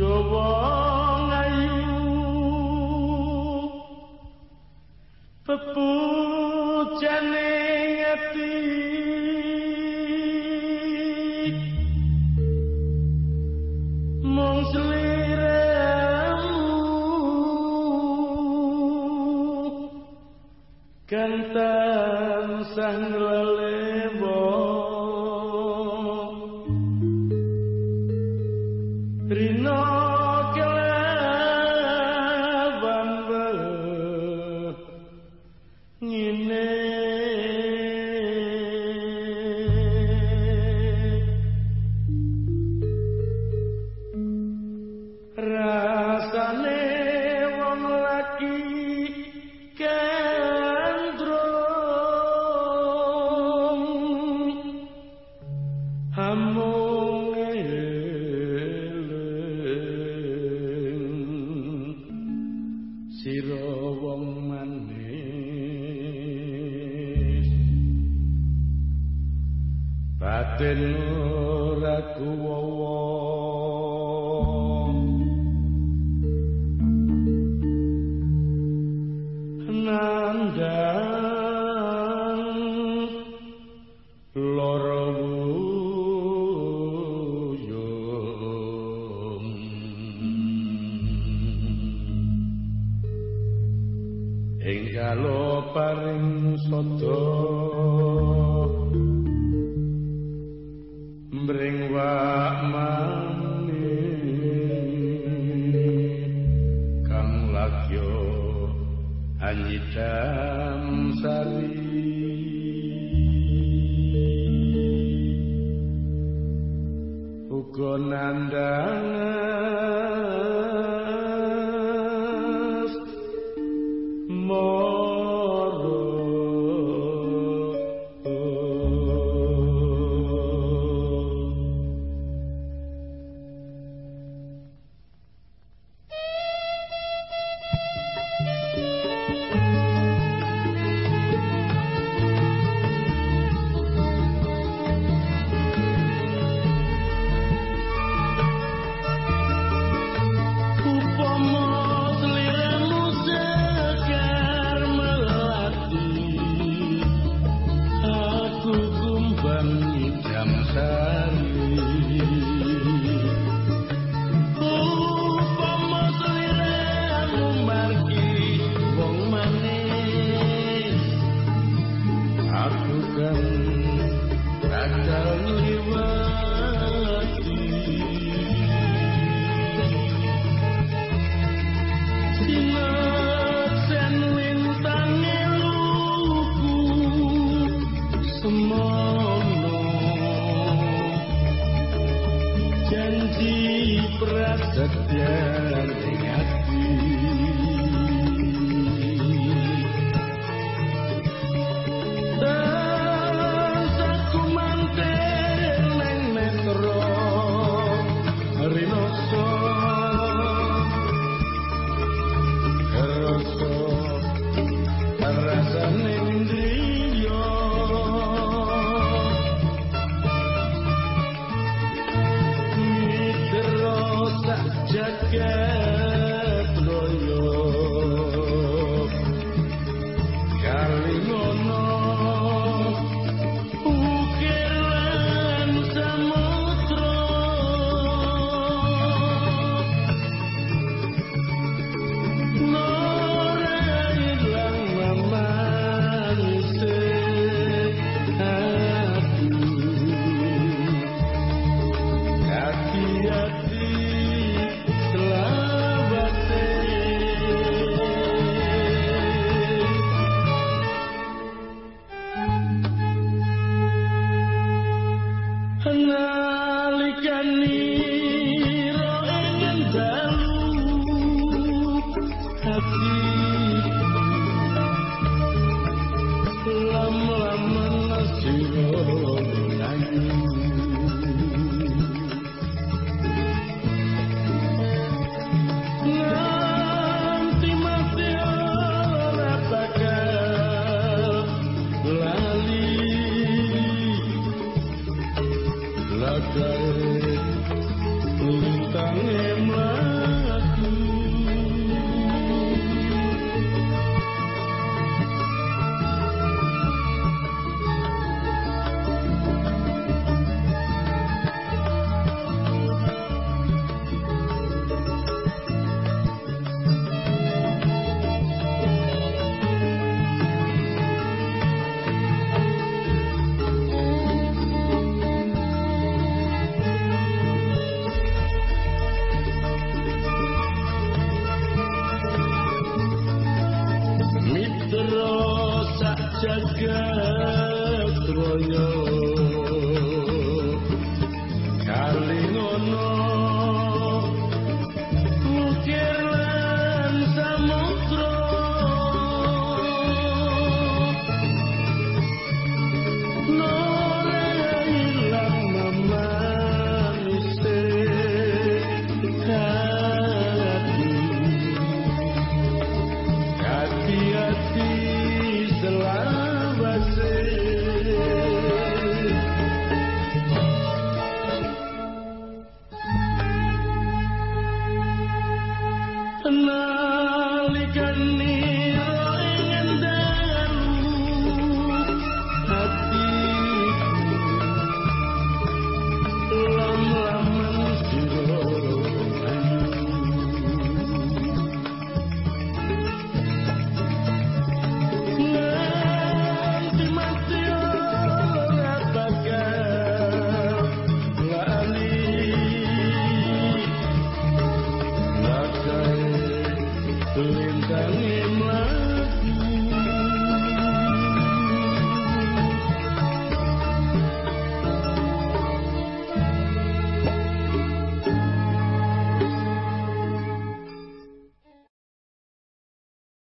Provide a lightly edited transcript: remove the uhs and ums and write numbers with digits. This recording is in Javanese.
Dawa ngayu pepujane ati mung sliramu kan tansah nglelewo Rino kelawan ngene rasane wong laki kandrong hamung sira wong manis batin ora kuwawa nandang lara wuyung Enggalo paring sodo mring wak manis kang lagyo anyidam sari uga nandangas prasetya ning ati saku manten nang metro rinoso rasa rasane indriyo jagat loyo kali ngono ukiran samudra nora ilang mamanise hati-hati nalikani ro ingin dalu hati lama-lama nasiro nanyu nanti mati ora bakal lali lagai lintang emla tiga